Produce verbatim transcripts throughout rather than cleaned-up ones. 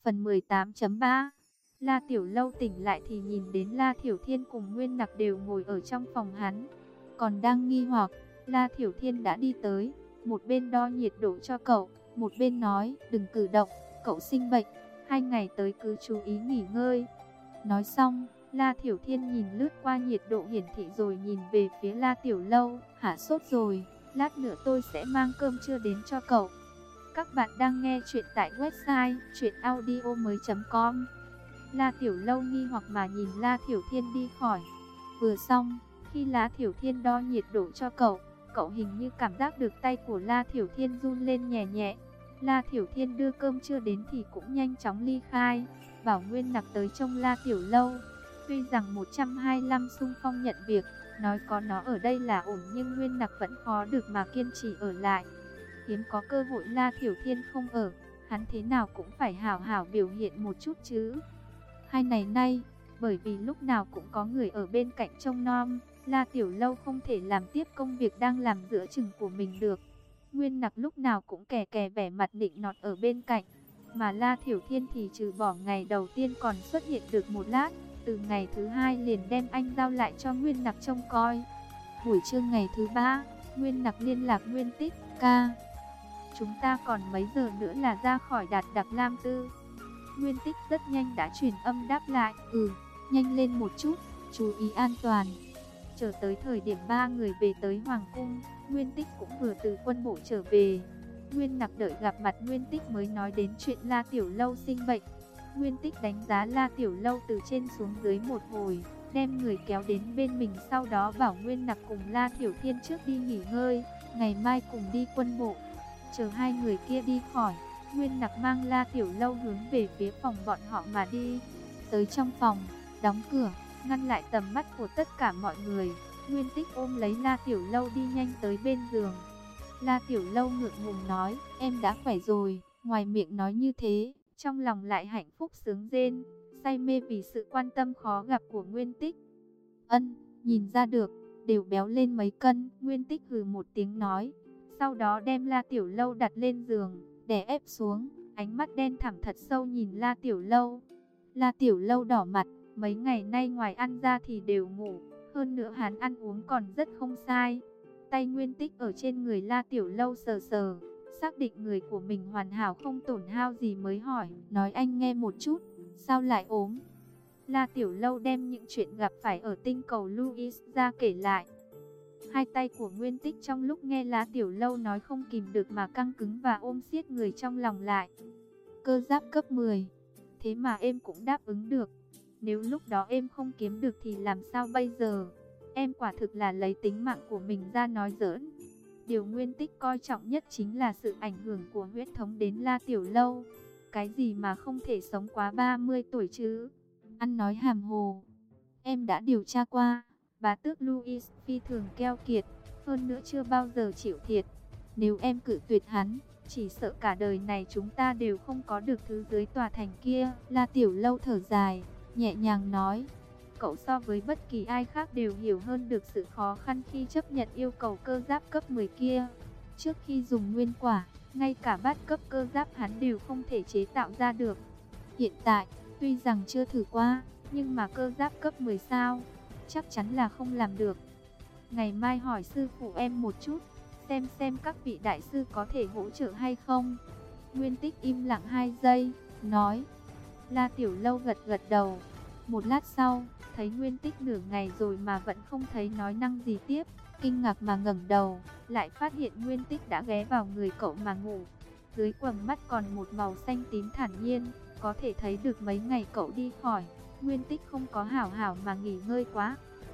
Phần mười tám chấm ba. La Tiểu Lâu tỉnh lại thì nhìn đến La Thiểu Thiên cùng Nguyên Nặc đều ngồi ở trong phòng hắn. Còn đang nghi hoặc, La Thiểu Thiên đã đi tới, một bên đo nhiệt độ cho cậu, một bên nói, đừng cử động, cậu sinh bệnh, hai ngày tới cứ chú ý nghỉ ngơi. Nói xong, La Thiểu Thiên nhìn lướt qua nhiệt độ hiển thị rồi nhìn về phía La Tiểu Lâu, hả sốt rồi, lát nữa tôi sẽ mang cơm trưa đến cho cậu. Các bạn đang nghe chuyện tại website truyện audio mới chấm com. La Tiểu Lâu nghi hoặc mà nhìn La Thiểu Thiên đi khỏi. Vừa xong, khi La Thiểu Thiên đo nhiệt độ cho cậu, cậu hình như cảm giác được tay của La Thiểu Thiên run lên nhẹ nhẹ. La Thiểu Thiên đưa cơm trưa đến thì cũng nhanh chóng ly khai, bảo Nguyên Nặc tới trông La Tiểu Lâu. Tuy rằng một trăm hai mươi lăm xung phong nhận việc, nói có nó ở đây là ổn, nhưng Nguyên Nặc vẫn khó được mà kiên trì ở lại. Hiếm có cơ hội La Thiểu Thiên không ở, hắn thế nào cũng phải hảo hảo biểu hiện một chút chứ. Hai ngày nay, bởi vì lúc nào cũng có người ở bên cạnh trông nom, La Tiểu Lâu không thể làm tiếp công việc đang làm giữa chừng của mình được. Nguyên Nặc lúc nào cũng kè kè vẻ mặt nịnh nọt ở bên cạnh, mà La Thiểu Thiên thì trừ bỏ ngày đầu tiên còn xuất hiện được một lát, từ ngày thứ hai liền đem anh giao lại cho Nguyên Nặc trông coi. Buổi trưa ngày thứ ba, Nguyên Nặc liên lạc Nguyên Tích, ca, chúng ta còn mấy giờ nữa là ra khỏi Đạt Đặc Lam Tư. Nguyên Tích rất nhanh đã truyền âm đáp lại, ừ, nhanh lên một chút, chú ý an toàn. Chờ tới thời điểm ba người về tới Hoàng Cung, Nguyên Tích cũng vừa từ quân bộ trở về. Nguyên Nặc đợi gặp mặt Nguyên Tích mới nói đến chuyện La Tiểu Lâu sinh bệnh. Nguyên Tích đánh giá La Tiểu Lâu từ trên xuống dưới một hồi, đem người kéo đến bên mình, sau đó bảo Nguyên Nặc cùng La Thiểu Thiên trước đi nghỉ ngơi, ngày mai cùng đi quân bộ. Chờ hai người kia đi khỏi, Nguyên Nặc mang La Tiểu Lâu hướng về phía phòng bọn họ mà đi. Tới trong phòng, đóng cửa, ngăn lại tầm mắt của tất cả mọi người. Nguyên Tích ôm lấy La Tiểu Lâu đi nhanh tới bên giường. La Tiểu Lâu ngượng ngùng nói, em đã khỏe rồi. Ngoài miệng nói như thế, trong lòng lại hạnh phúc sướng rên, say mê vì sự quan tâm khó gặp của Nguyên Tích. Ân, nhìn ra được, đều béo lên mấy cân. Nguyên Tích hừ một tiếng nói, sau đó đem La Tiểu Lâu đặt lên giường, đè ép xuống, ánh mắt đen thẳm thật sâu nhìn La Tiểu Lâu. La Tiểu Lâu đỏ mặt, mấy ngày nay ngoài ăn ra thì đều ngủ, hơn nữa hắn ăn uống còn rất không sai. Tay Nguyên Tích ở trên người La Tiểu Lâu sờ sờ, xác định người của mình hoàn hảo không tổn hao gì mới hỏi, nói anh nghe một chút, sao lại ốm? La Tiểu Lâu đem những chuyện gặp phải ở tinh cầu Louis ra kể lại. Hai tay của Nguyên Tích trong lúc nghe La Tiểu Lâu nói không kìm được mà căng cứng và ôm siết người trong lòng lại. Cơ giáp cấp mười, thế mà em cũng đáp ứng được. Nếu lúc đó em không kiếm được thì làm sao bây giờ? Em quả thực là lấy tính mạng của mình ra nói giỡn. Điều Nguyên Tích coi trọng nhất chính là sự ảnh hưởng của huyết thống đến La Tiểu Lâu. Cái gì mà không thể sống quá ba mươi tuổi chứ? Ăn nói hàm hồ. Em đã điều tra qua, bá tước Louis phi thường keo kiệt, hơn nữa chưa bao giờ chịu thiệt. Nếu em cự tuyệt hắn, chỉ sợ cả đời này chúng ta đều không có được thứ dưới tòa thành kia. La Tiểu Lâu thở dài, nhẹ nhàng nói, cậu so với bất kỳ ai khác đều hiểu hơn được sự khó khăn khi chấp nhận yêu cầu cơ giáp cấp mười kia. Trước khi dùng nguyên quả, ngay cả bát cấp cơ giáp hắn đều không thể chế tạo ra được. Hiện tại, tuy rằng chưa thử qua, nhưng mà cơ giáp cấp mười sao, chắc chắn là không làm được. Ngày mai hỏi sư phụ em một chút, xem xem các vị đại sư có thể hỗ trợ hay không. Nguyên Tích im lặng hai giây, nói. La Tiểu Lâu gật gật đầu. Một lát sau, thấy Nguyên Tích nửa ngày rồi mà vẫn không thấy nói năng gì tiếp, kinh ngạc mà ngẩng đầu, lại phát hiện Nguyên Tích đã ghé vào người cậu mà ngủ. Dưới quầng mắt còn một màu xanh tím thản nhiên, có thể thấy được mấy ngày cậu đi khỏi, Nguyên Tích không có hảo hảo mà nghỉ ngơi quá.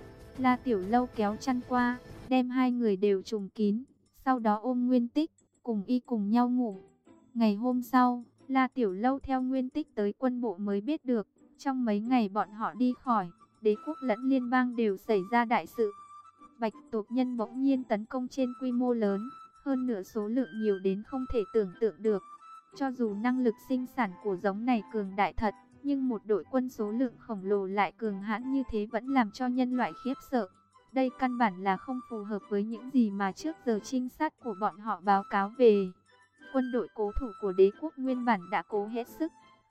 La Tiểu Lâu kéo chăn qua, đem hai người đều trùm kín, sau đó ôm Nguyên Tích, cùng y cùng nhau ngủ. Ngày hôm sau, La Tiểu Lâu theo Nguyên Tích tới quân bộ mới biết được, trong mấy ngày bọn họ đi khỏi, đế quốc lẫn liên bang đều xảy ra đại sự. Bạch tộc nhân bỗng nhiên tấn công trên quy mô lớn, hơn nữa số lượng nhiều đến không thể tưởng tượng được. Cho dù năng lực sinh sản của giống này cường đại thật, nhưng một đội quân số lượng khổng lồ lại cường hãn như thế vẫn làm cho nhân loại khiếp sợ. Đây căn bản là không phù hợp với những gì mà trước giờ trinh sát của bọn họ báo cáo về. Quân đội cố thủ của đế quốc nguyên bản đã cố hết sức,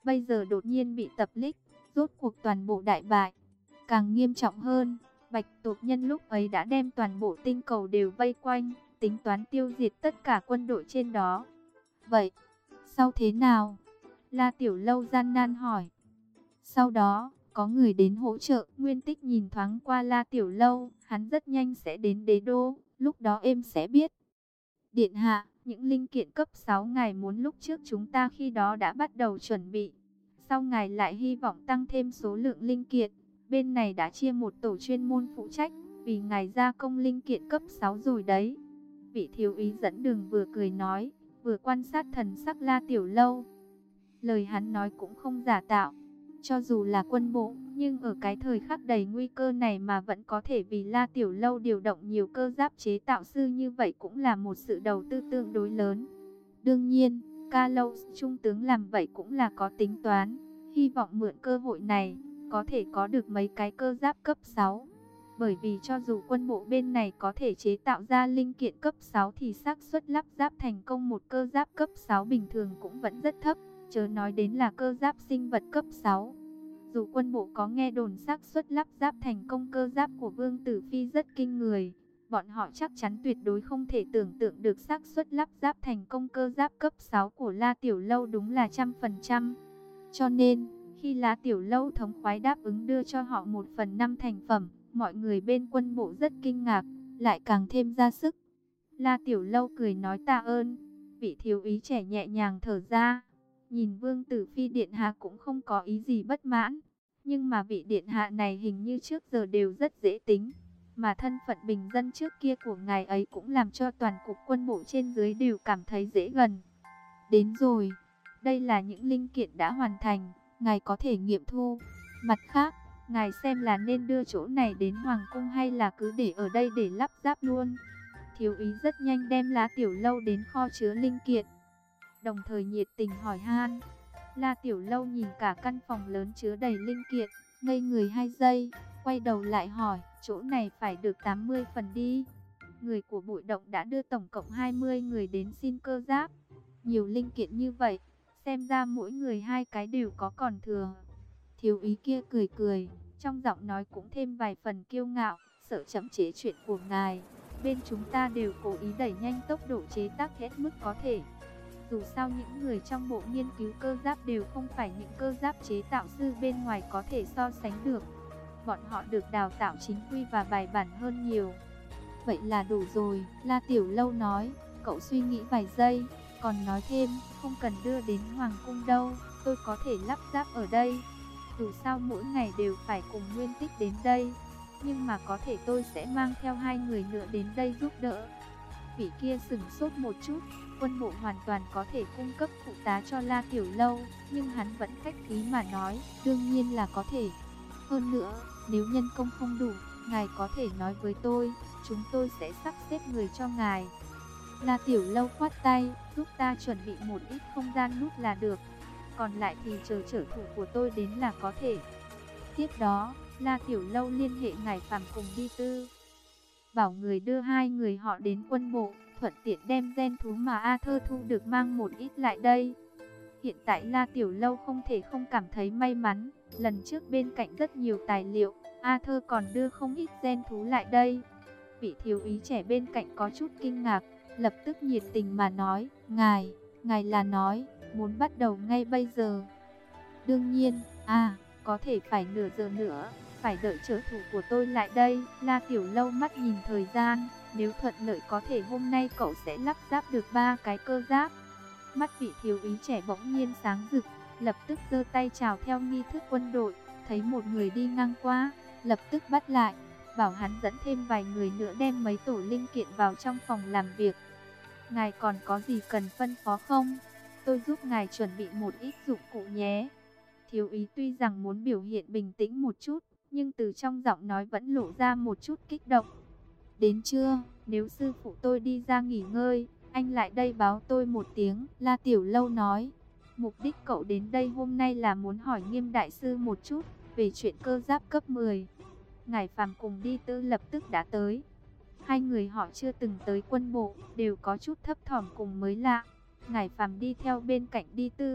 bây giờ đột nhiên bị tập kích, rốt cuộc toàn bộ đại bại. Càng nghiêm trọng hơn, Bạch tộc nhân lúc ấy đã đem toàn bộ tinh cầu đều vây quanh, tính toán tiêu diệt tất cả quân đội trên đó. Vậy, sau thế nào? La Tiểu Lâu gian nan hỏi. Sau đó, có người đến hỗ trợ. Nguyên Tích nhìn thoáng qua La Tiểu Lâu, hắn rất nhanh sẽ đến đế đô, lúc đó em sẽ biết. Điện hạ, những linh kiện cấp sáu ngài muốn lúc trước chúng ta khi đó đã bắt đầu chuẩn bị. Sau ngài lại hy vọng tăng thêm số lượng linh kiện, bên này đã chia một tổ chuyên môn phụ trách, vì ngài gia công linh kiện cấp sáu rồi đấy. Vị thiếu úy dẫn đường vừa cười nói, vừa quan sát thần sắc La Tiểu Lâu. Lời hắn nói cũng không giả tạo. Cho dù là quân bộ, nhưng ở cái thời khắc đầy nguy cơ này mà vẫn có thể vì La Tiểu Lâu điều động nhiều cơ giáp chế tạo sư như vậy cũng là một sự đầu tư tương đối lớn. Đương nhiên, Ca Lâu trung tướng làm vậy cũng là có tính toán, hy vọng mượn cơ hội này, có thể có được mấy cái cơ giáp cấp sáu. Bởi vì cho dù quân bộ bên này có thể chế tạo ra linh kiện cấp sáu thì xác suất lắp ráp thành công một cơ giáp cấp sáu bình thường cũng vẫn rất thấp, chớ nói đến là cơ giáp sinh vật cấp sáu. Dù quân bộ có nghe đồn xác suất lắp ráp thành công cơ giáp của Vương Tử Phi rất kinh người, bọn họ chắc chắn tuyệt đối không thể tưởng tượng được xác suất lắp ráp thành công cơ giáp cấp sáu của La Tiểu Lâu đúng là trăm phần trăm. Cho nên, khi La Tiểu Lâu thống khoái đáp ứng đưa cho họ một phần năm thành phẩm, mọi người bên quân bộ rất kinh ngạc, lại càng thêm ra sức. La Tiểu Lâu cười nói tạ ơn, vị thiếu úy trẻ nhẹ nhàng thở ra. Nhìn Vương Tử Phi điện hạ cũng không có ý gì bất mãn, nhưng mà vị điện hạ này hình như trước giờ đều rất dễ tính, mà thân phận bình dân trước kia của ngài ấy cũng làm cho toàn cục quân bộ trên dưới đều cảm thấy dễ gần. Đến rồi, đây là những linh kiện đã hoàn thành, ngài có thể nghiệm thu. Mặt khác, ngài xem là nên đưa chỗ này đến Hoàng cung hay là cứ để ở đây để lắp ráp luôn. Thiếu úy rất nhanh đem La Tiểu Lâu đến kho chứa linh kiện, đồng thời nhiệt tình hỏi han. La Tiểu Lâu nhìn cả căn phòng lớn chứa đầy linh kiện, ngây người hai giây, quay đầu lại hỏi, chỗ này phải được tám mươi phần đi. Người của Bụi Động đã đưa tổng cộng hai mươi người đến xin cơ giáp. Nhiều linh kiện như vậy, xem ra mỗi người hai cái đều có còn thừa. Thiếu úy kia cười cười, trong giọng nói cũng thêm vài phần kiêu ngạo, sợ chậm chế chuyện của ngài. Bên chúng ta đều cố ý đẩy nhanh tốc độ chế tác hết mức có thể. Dù sao những người trong bộ nghiên cứu cơ giáp đều không phải những cơ giáp chế tạo sư bên ngoài có thể so sánh được. Bọn họ được đào tạo chính quy và bài bản hơn nhiều. Vậy là đủ rồi, La Tiểu Lâu nói. Cậu suy nghĩ vài giây, còn nói thêm, không cần đưa đến Hoàng cung đâu, tôi có thể lắp ráp ở đây. Dù sao mỗi ngày đều phải cùng Nguyên Tích đến đây, nhưng mà có thể tôi sẽ mang theo hai người nữa đến đây giúp đỡ. Vị kia sửng sốt một chút. Quân bộ hoàn toàn có thể cung cấp phụ tá cho La Tiểu Lâu, nhưng hắn vẫn khách khí mà nói, đương nhiên là có thể. Hơn nữa, nếu nhân công không đủ, ngài có thể nói với tôi, chúng tôi sẽ sắp xếp người cho ngài. La Tiểu Lâu khoát tay, giúp ta chuẩn bị một ít không gian nút là được, còn lại thì chờ trợ thủ của tôi đến là có thể. Tiếp đó, La Tiểu Lâu liên hệ Ngải Phàm cùng Đi Tư, bảo người đưa hai người họ đến quân bộ, thuận tiện đem gen thú mà Arthur thu được mang một ít lại đây. Hiện tại La Tiểu Lâu không thể không cảm thấy may mắn, lần trước bên cạnh rất nhiều tài liệu, Arthur còn đưa không ít gen thú lại đây. Vị thiếu úy trẻ bên cạnh có chút kinh ngạc, lập tức nhiệt tình mà nói, ngài, ngài là nói, muốn bắt đầu ngay bây giờ. Đương nhiên, à, có thể phải nửa giờ nữa, phải đợi trợ thủ của tôi lại đây. La Tiểu Lâu mắt nhìn thời gian, nếu thuận lợi có thể hôm nay cậu sẽ lắp ráp được ba cái cơ giáp. Mắt vị thiếu úy trẻ bỗng nhiên sáng rực, lập tức giơ tay chào theo nghi thức quân đội, thấy một người đi ngang qua, lập tức bắt lại, bảo hắn dẫn thêm vài người nữa đem mấy tổ linh kiện vào trong phòng làm việc. Ngài còn có gì cần phân phó không? Tôi giúp ngài chuẩn bị một ít dụng cụ nhé. Thiếu úy tuy rằng muốn biểu hiện bình tĩnh một chút, nhưng từ trong giọng nói vẫn lộ ra một chút kích động. Đến trưa, nếu sư phụ tôi đi ra nghỉ ngơi, anh lại đây báo tôi một tiếng. La Tiểu Lâu nói, mục đích cậu đến đây hôm nay là muốn hỏi Nghiêm đại sư một chút về chuyện cơ giáp cấp mười. Ngải Phàm cùng Đi Tư lập tức đã tới. Hai người họ chưa từng tới quân bộ, đều có chút thấp thỏm cùng mới lạ. Ngải Phàm đi theo bên cạnh Đi Tư,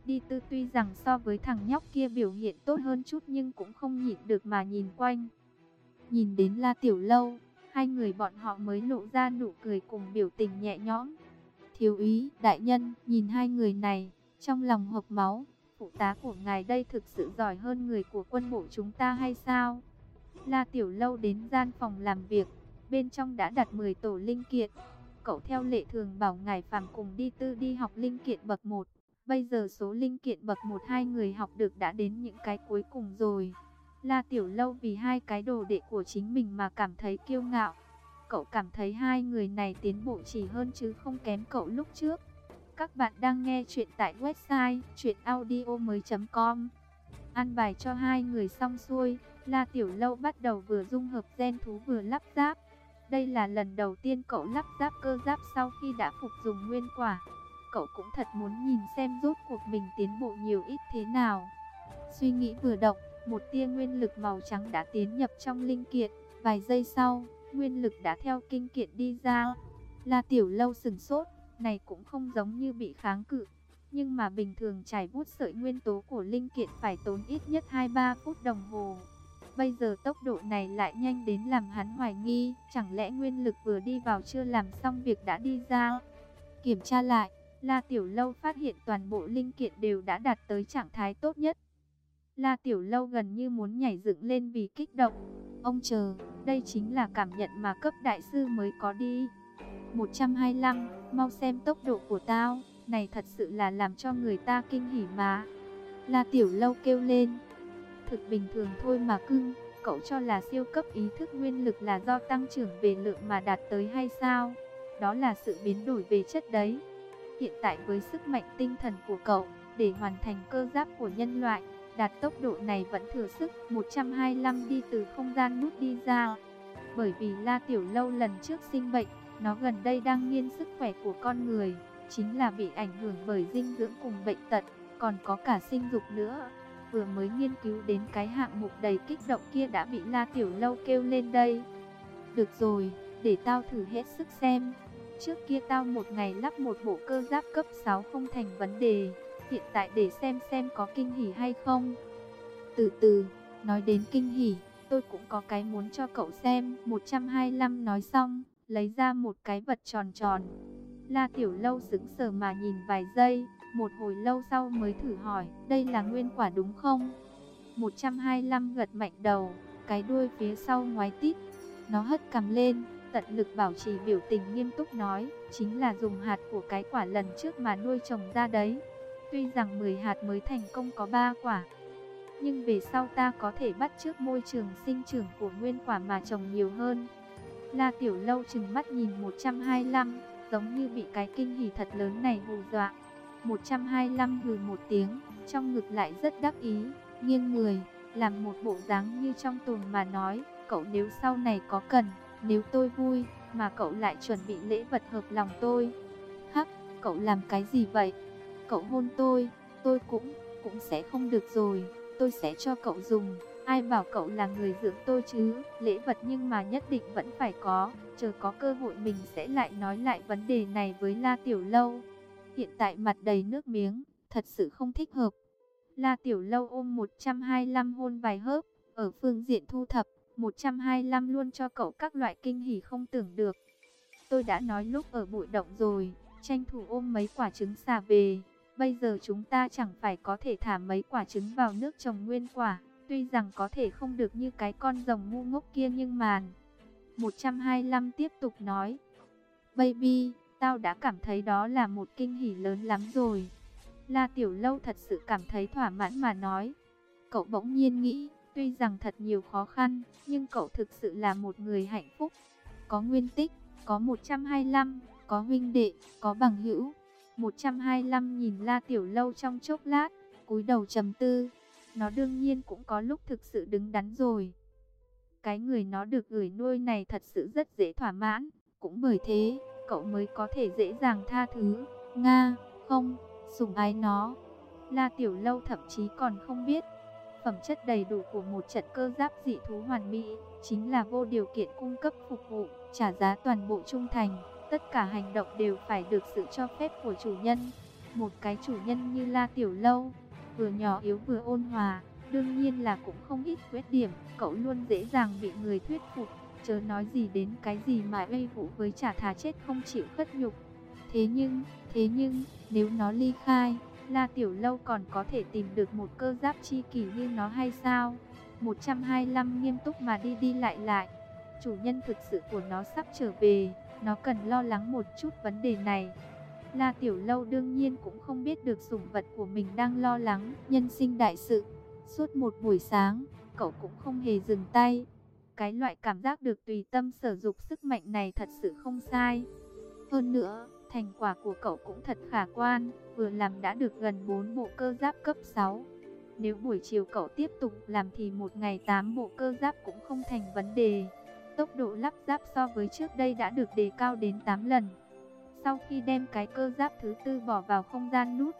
Đi Tư tuy rằng so với thằng nhóc kia biểu hiện tốt hơn chút nhưng cũng không nhịn được mà nhìn quanh. Nhìn đến La Tiểu Lâu, hai người bọn họ mới lộ ra nụ cười cùng biểu tình nhẹ nhõm. Thiếu úy, đại nhân, nhìn hai người này, trong lòng hộc máu. Phụ tá của ngài đây thực sự giỏi hơn người của quân bộ chúng ta hay sao? La Tiểu Lâu đến gian phòng làm việc, bên trong đã đặt mười tổ linh kiện. Cậu theo lệ thường bảo ngài Phàm cùng Đi Tư đi học linh kiện bậc một. Bây giờ số linh kiện bậc một hai người học được đã đến những cái cuối cùng rồi. La Tiểu Lâu vì hai cái đồ đệ của chính mình mà cảm thấy kiêu ngạo. Cậu cảm thấy hai người này tiến bộ chỉ hơn chứ không kém cậu lúc trước. Các bạn đang nghe chuyện tại website truyện audio mới chấm com. An bài cho hai người xong xuôi, La Tiểu Lâu bắt đầu vừa dung hợp gen thú vừa lắp ráp. Đây là lần đầu tiên cậu lắp ráp cơ giáp sau khi đã phục dùng nguyên quả. Cậu cũng thật muốn nhìn xem rốt cuộc mình tiến bộ nhiều ít thế nào. Suy nghĩ vừa động, một tia nguyên lực màu trắng đã tiến nhập trong linh kiện. Vài giây sau, nguyên lực đã theo kinh kiện đi ra. La Tiểu Lâu sửng sốt, này cũng không giống như bị kháng cự. Nhưng mà bình thường trải vuốt sợi nguyên tố của linh kiện phải tốn ít nhất hai ba phút đồng hồ. Bây giờ tốc độ này lại nhanh đến làm hắn hoài nghi, chẳng lẽ nguyên lực vừa đi vào chưa làm xong việc đã đi ra. Kiểm tra lại, La Tiểu Lâu phát hiện toàn bộ linh kiện đều đã đạt tới trạng thái tốt nhất. La Tiểu Lâu gần như muốn nhảy dựng lên vì kích động. Ông chờ, đây chính là cảm nhận mà cấp đại sư mới có đi. một trăm hai mươi lăm, mau xem tốc độ của tao, này thật sự là làm cho người ta kinh hỉ mà. La Tiểu Lâu kêu lên. Thực bình thường thôi mà cưng, cậu cho là siêu cấp ý thức nguyên lực là do tăng trưởng về lượng mà đạt tới hay sao? Đó là sự biến đổi về chất đấy. Hiện tại với sức mạnh tinh thần của cậu, để hoàn thành cơ giáp của nhân loại, đạt tốc độ này vẫn thừa sức. Một trăm hai mươi lăm đi từ không gian nút đi ra. Bởi vì La Tiểu Lâu lần trước sinh bệnh, nó gần đây đang nghiên sức khỏe của con người, chính là bị ảnh hưởng bởi dinh dưỡng cùng bệnh tật, còn có cả sinh dục nữa. Vừa mới nghiên cứu đến cái hạng mục đầy kích động kia đã bị La Tiểu Lâu kêu lên đây. Được rồi, để tao thử hết sức xem. Trước kia tao một ngày lắp một bộ cơ giáp cấp sáu không thành vấn đề. Hiện tại để xem xem có kinh hỉ hay không. Từ từ, nói đến kinh hỉ, tôi cũng có cái muốn cho cậu xem. Một trăm hai mươi lăm nói xong, lấy ra một cái vật tròn tròn. La Tiểu Lâu sững sờ mà nhìn vài giây, một hồi lâu sau mới thử hỏi, đây là nguyên quả đúng không? một trăm hai mươi lăm gật mạnh đầu, cái đuôi phía sau ngoái tít. Nó hất cằm lên, tận lực bảo trì biểu tình nghiêm túc nói, chính là dùng hạt của cái quả lần trước mà nuôi trồng ra đấy. Tuy rằng mười hạt mới thành công có ba quả, nhưng về sau ta có thể bắt chước môi trường sinh trưởng của nguyên quả mà trồng nhiều hơn. La Tiểu Lâu trừng mắt nhìn một trăm hai mươi lăm, giống như bị cái kinh hỉ thật lớn này hù dọa. một trăm hai mươi lăm hừ một tiếng, trong ngực lại rất đắc ý, nghiêng người, làm một bộ dáng như trong tuồng mà nói, cậu nếu sau này có cần, nếu tôi vui, mà cậu lại chuẩn bị lễ vật hợp lòng tôi. Hắc, cậu làm cái gì vậy? Cậu hôn tôi, tôi cũng, cũng sẽ không được rồi, tôi sẽ cho cậu dùng. Ai bảo cậu là người dưỡng tôi chứ, lễ vật nhưng mà nhất định vẫn phải có, chờ có cơ hội mình sẽ lại nói lại vấn đề này với La Tiểu Lâu. Hiện tại mặt đầy nước miếng, thật sự không thích hợp. La Tiểu Lâu ôm một trăm hai mươi lăm hôn vài hớp, ở phương diện thu thập, một trăm hai mươi lăm luôn cho cậu các loại kinh hỉ không tưởng được. Tôi đã nói lúc ở bụi động rồi, tranh thủ ôm mấy quả trứng xà về, bây giờ chúng ta chẳng phải có thể thả mấy quả trứng vào nước trồng nguyên quả. Tuy rằng có thể không được như cái con rồng ngu ngốc kia nhưng màn. một trăm hai mươi lăm tiếp tục nói. Baby, tao đã cảm thấy đó là một kinh hỉ lớn lắm rồi. La Tiểu Lâu thật sự cảm thấy thỏa mãn mà nói. Cậu bỗng nhiên nghĩ, tuy rằng thật nhiều khó khăn, nhưng cậu thực sự là một người hạnh phúc. Có nguyên tích, có một trăm hai mươi lăm, có huynh đệ, có bằng hữu. một trăm hai mươi lăm nhìn La Tiểu Lâu trong chốc lát, cúi đầu trầm tư. Nó đương nhiên cũng có lúc thực sự đứng đắn rồi. Cái người nó được gửi nuôi này thật sự rất dễ thỏa mãn. Cũng bởi thế, cậu mới có thể dễ dàng tha thứ. Nga, không, sủng ái nó. La Tiểu Lâu thậm chí còn không biết. Phẩm chất đầy đủ của một trận cơ giáp dị thú hoàn mỹ, chính là vô điều kiện cung cấp phục vụ, trả giá toàn bộ trung thành. Tất cả hành động đều phải được sự cho phép của chủ nhân. Một cái chủ nhân như La Tiểu Lâu, vừa nhỏ yếu vừa ôn hòa, đương nhiên là cũng không ít khuyết điểm, cậu luôn dễ dàng bị người thuyết phục, chớ nói gì đến cái gì mà uy vũ với chả thà chết không chịu khuất nhục. Thế nhưng, thế nhưng, nếu nó ly khai, La Tiểu Lâu còn có thể tìm được một cơ giáp chi kỷ như nó hay sao? một trăm hai mươi lăm nghiêm túc mà đi đi lại lại. Chủ nhân thực sự của nó sắp trở về, nó cần lo lắng một chút vấn đề này. La Tiểu Lâu đương nhiên cũng không biết được sủng vật của mình đang lo lắng nhân sinh đại sự. Suốt một buổi sáng, cậu cũng không hề dừng tay. Cái loại cảm giác được tùy tâm sở dục sức mạnh này thật sự không sai. Hơn nữa, thành quả của cậu cũng thật khả quan, vừa làm đã được gần bốn bộ cơ giáp cấp sáu. Nếu buổi chiều cậu tiếp tục làm thì một ngày tám bộ cơ giáp cũng không thành vấn đề. Tốc độ lắp ráp so với trước đây đã được đề cao đến tám lần. Sau khi đem cái cơ giáp thứ tư bỏ vào không gian nút,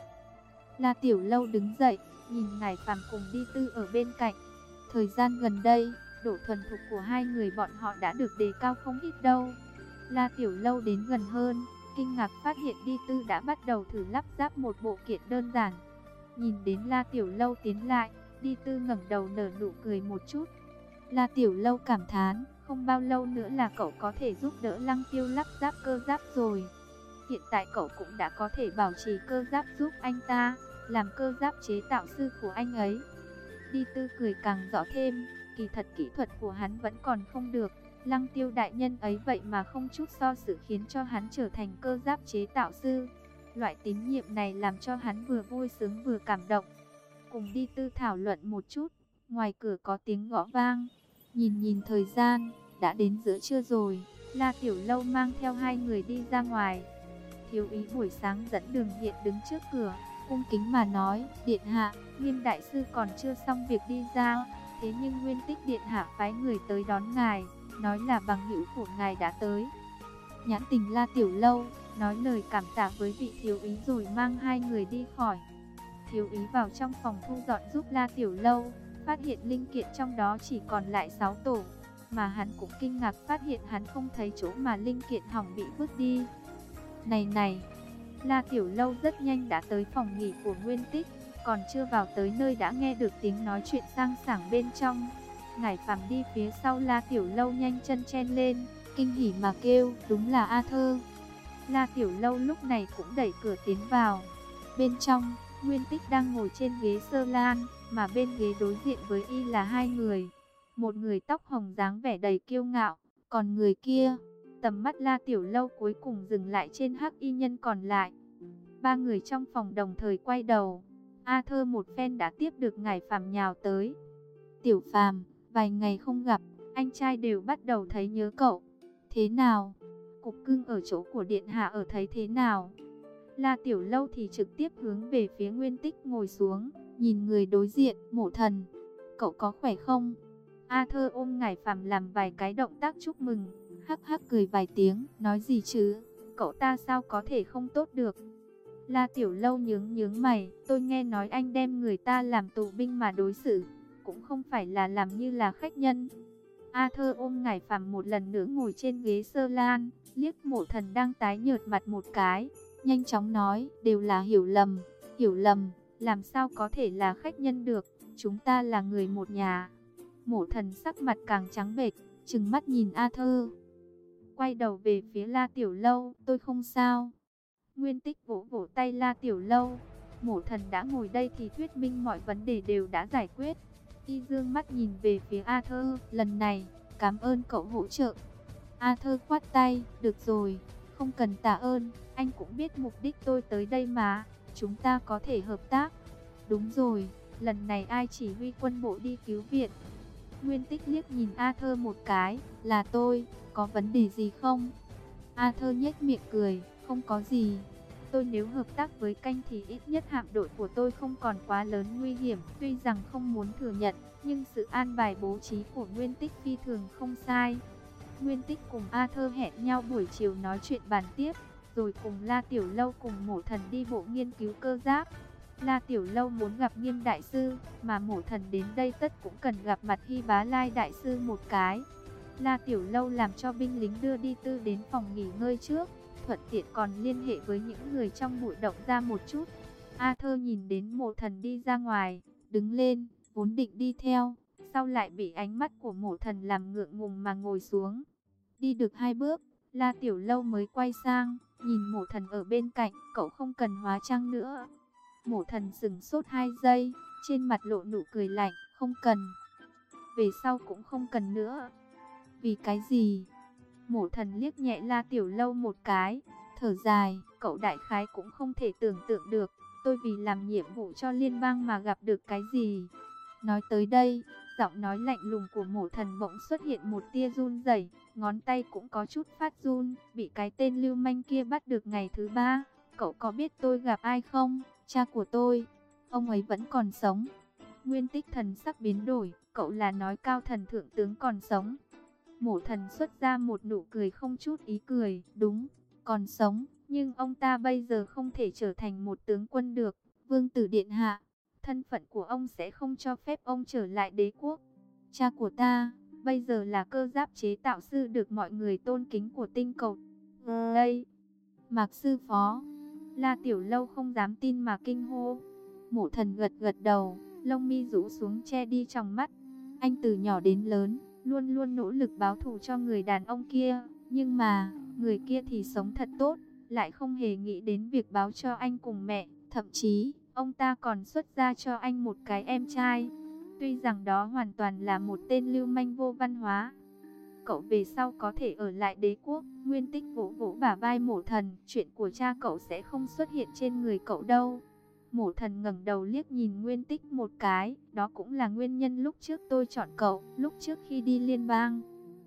La Tiểu Lâu đứng dậy, nhìn Ngải Phàm cùng Đi Tư ở bên cạnh. Thời gian gần đây, độ thuần thục của hai người bọn họ đã được đề cao không ít đâu. La Tiểu Lâu đến gần hơn, kinh ngạc phát hiện Đi Tư đã bắt đầu thử lắp ráp một bộ kiện đơn giản. Nhìn đến La Tiểu Lâu tiến lại, Đi Tư ngẩng đầu nở nụ cười một chút. La Tiểu Lâu cảm thán, không bao lâu nữa là cậu có thể giúp đỡ Lăng Tiêu lắp ráp cơ giáp rồi. Hiện tại cậu cũng đã có thể bảo trì cơ giáp giúp anh ta, làm cơ giáp chế tạo sư của anh ấy. Đi Tư cười càng rõ thêm, kỳ thật kỹ thuật của hắn vẫn còn không được. Lăng Tiêu đại nhân ấy vậy mà không chút so sự khiến cho hắn trở thành cơ giáp chế tạo sư. Loại tín nhiệm này làm cho hắn vừa vui sướng vừa cảm động. Cùng Đi Tư thảo luận một chút, ngoài cửa có tiếng gõ vang. Nhìn nhìn thời gian, đã đến giữa trưa rồi. La Tiểu Lâu mang theo hai người đi ra ngoài. Thiếu úy buổi sáng dẫn đường hiện đứng trước cửa, cung kính mà nói, điện hạ, Nghiêm đại sư còn chưa xong việc đi ra, thế nhưng Nguyên Tích điện hạ phái người tới đón ngài, nói là bằng hữu của ngài đã tới. Nhãn tình La Tiểu Lâu, nói lời cảm tạ với vị thiếu úy rồi mang hai người đi khỏi. Thiếu úy vào trong phòng thu dọn giúp La Tiểu Lâu, phát hiện linh kiện trong đó chỉ còn lại sáu tổ, mà hắn cũng kinh ngạc phát hiện hắn không thấy chỗ mà linh kiện hỏng bị vứt đi. Này này, La Tiểu Lâu rất nhanh đã tới phòng nghỉ của Nguyên Tích, còn chưa vào tới nơi đã nghe được tiếng nói chuyện sang sảng bên trong. Ngải Phàm đi phía sau La Tiểu Lâu nhanh chân chen lên, kinh hỉ mà kêu, đúng là A Thơ. La Tiểu Lâu lúc này cũng đẩy cửa tiến vào. Bên trong, Nguyên Tích đang ngồi trên ghế sơ lan, mà bên ghế đối diện với y là hai người. Một người tóc hồng dáng vẻ đầy kiêu ngạo, còn người kia, tầm mắt La Tiểu Lâu cuối cùng dừng lại trên hắc y nhân còn lại. Ba người trong phòng đồng thời quay đầu. A Thơ một phen đã tiếp được Ngải Phàm nhào tới. Tiểu Phàm, vài ngày không gặp, anh trai đều bắt đầu thấy nhớ cậu. Thế nào? Cục cưng ở chỗ của điện hạ ở thấy thế nào? La Tiểu Lâu thì trực tiếp hướng về phía Nguyên Tích ngồi xuống, nhìn người đối diện, Mộ Thần. Cậu có khỏe không? A Thơ ôm Ngải Phàm làm vài cái động tác chúc mừng, hắc hắc cười vài tiếng, nói gì chứ? Cậu ta sao có thể không tốt được? La Tiểu Lâu nhướng nhướng mày, tôi nghe nói anh đem người ta làm tù binh mà đối xử, cũng không phải là làm như là khách nhân. A Thơ ôm Ngải Phàm một lần nữa ngồi trên ghế sơ lan, liếc Mộ Thần đang tái nhợt mặt một cái, nhanh chóng nói, đều là hiểu lầm, hiểu lầm, làm sao có thể là khách nhân được, chúng ta là người một nhà. Mộ Thần sắc mặt càng trắng bệch, trừng mắt nhìn A Thơ. Quay đầu về phía La Tiểu Lâu, tôi không sao. Nguyên Tích vỗ vỗ tay La Tiểu Lâu. Mộ Thần đã ngồi đây thì thuyết minh mọi vấn đề đều đã giải quyết. Y dương mắt nhìn về phía A Thơ, lần này, cảm ơn cậu hỗ trợ. A Thơ khoát tay, được rồi, không cần tạ ơn, anh cũng biết mục đích tôi tới đây mà, chúng ta có thể hợp tác. Đúng rồi, lần này ai chỉ huy quân bộ đi cứu viện? Nguyên Tích liếc nhìn A Thơ một cái, là tôi, có vấn đề gì không? A Thơ nhếch miệng cười, không có gì. Tôi nếu hợp tác với canh thì ít nhất hạm đội của tôi không còn quá lớn nguy hiểm. Tuy rằng không muốn thừa nhận, nhưng sự an bài bố trí của Nguyên Tích phi thường không sai. Nguyên Tích cùng A Thơ hẹn nhau buổi chiều nói chuyện bàn tiếp, rồi cùng La Tiểu Lâu cùng Mộ Thần đi bộ nghiên cứu cơ giáp. La Tiểu Lâu muốn gặp Nghiêm đại sư, mà Mộ Thần đến đây tất cũng cần gặp mặt Hy Bá Lai đại sư một cái. La Tiểu Lâu làm cho binh lính đưa Đi Tư đến phòng nghỉ ngơi trước, thuận tiện còn liên hệ với những người trong bụi động ra một chút. Arthur nhìn đến Mộ Thần đi ra ngoài, đứng lên, vốn định đi theo, sau lại bị ánh mắt của Mộ Thần làm ngượng ngùng mà ngồi xuống. Đi được hai bước, La Tiểu Lâu mới quay sang, nhìn Mộ Thần ở bên cạnh, cậu không cần hóa trang nữa. Mộ Thần sững sốt hai giây, trên mặt lộ nụ cười lạnh, không cần. Về sau cũng không cần nữa. Vì cái gì? Mộ Thần liếc nhẹ La Tiểu Lâu một cái, thở dài, cậu đại khái cũng không thể tưởng tượng được, tôi vì làm nhiệm vụ cho liên bang mà gặp được cái gì. Nói tới đây, giọng nói lạnh lùng của Mộ Thần bỗng xuất hiện một tia run rẩy, ngón tay cũng có chút phát run, bị cái tên lưu manh kia bắt được ngày thứ ba. Cậu có biết tôi gặp ai không? Cha của tôi, ông ấy vẫn còn sống. Nguyên Tích thần sắc biến đổi, cậu là nói Cao Thần thượng tướng còn sống? Mộ Thần xuất ra một nụ cười không chút ý cười, đúng, còn sống, nhưng ông ta bây giờ không thể trở thành một tướng quân được. Vương tử điện hạ, thân phận của ông sẽ không cho phép ông trở lại đế quốc. Cha của ta, bây giờ là cơ giáp chế tạo sư được mọi người tôn kính của tinh cầu. Đây, Mạc sư phó. La Tiểu Lâu không dám tin mà kinh hô. Mộ Thần gật gật đầu, lông mi rũ xuống che đi tròng mắt. Anh từ nhỏ đến lớn, luôn luôn nỗ lực báo thù cho người đàn ông kia, nhưng mà, người kia thì sống thật tốt, lại không hề nghĩ đến việc báo cho anh cùng mẹ, thậm chí, ông ta còn xuất ra cho anh một cái em trai. Tuy rằng đó hoàn toàn là một tên lưu manh vô văn hóa. Cậu về sau có thể ở lại đế quốc. Nguyên Tích vỗ vỗ bả vai Mộ Thần, chuyện của cha cậu sẽ không xuất hiện trên người cậu đâu. Mộ Thần ngẩng đầu liếc nhìn Nguyên Tích một cái, đó cũng là nguyên nhân lúc trước tôi chọn cậu, lúc trước khi đi liên bang.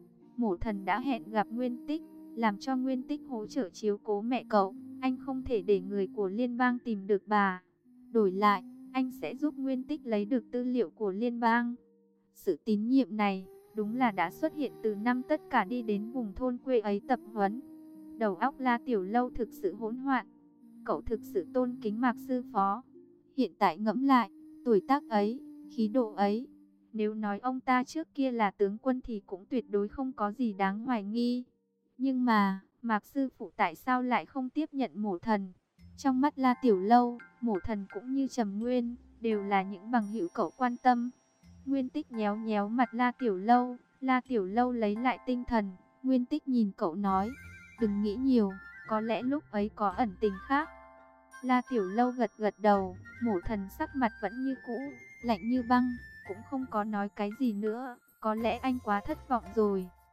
Mộ Thần đã hẹn gặp Nguyên Tích, làm cho Nguyên Tích hỗ trợ chiếu cố mẹ cậu, anh không thể để người của liên bang tìm được bà. Đổi lại, anh sẽ giúp Nguyên Tích lấy được tư liệu của liên bang. Sự tín nhiệm này, đúng là đã xuất hiện từ năm tất cả đi đến vùng thôn quê ấy tập huấn. Đầu óc La Tiểu Lâu thực sự hỗn loạn. Cậu thực sự tôn kính Mạc sư phó. Hiện tại ngẫm lại, tuổi tác ấy, khí độ ấy, nếu nói ông ta trước kia là tướng quân thì cũng tuyệt đối không có gì đáng hoài nghi. Nhưng mà, Mạc sư phụ tại sao lại không tiếp nhận Mộ Thần? Trong mắt La Tiểu Lâu, Mộ Thần cũng như Trầm Nguyên, đều là những bằng hữu cậu quan tâm. Nguyên Tích nhéo nhéo mặt La Tiểu Lâu, La Tiểu Lâu lấy lại tinh thần. Nguyên Tích nhìn cậu nói, đừng nghĩ nhiều, có lẽ lúc ấy có ẩn tình khác. La Tiểu Lâu gật gật đầu, Mộ Thần sắc mặt vẫn như cũ, lạnh như băng, cũng không có nói cái gì nữa. Có lẽ anh quá thất vọng rồi.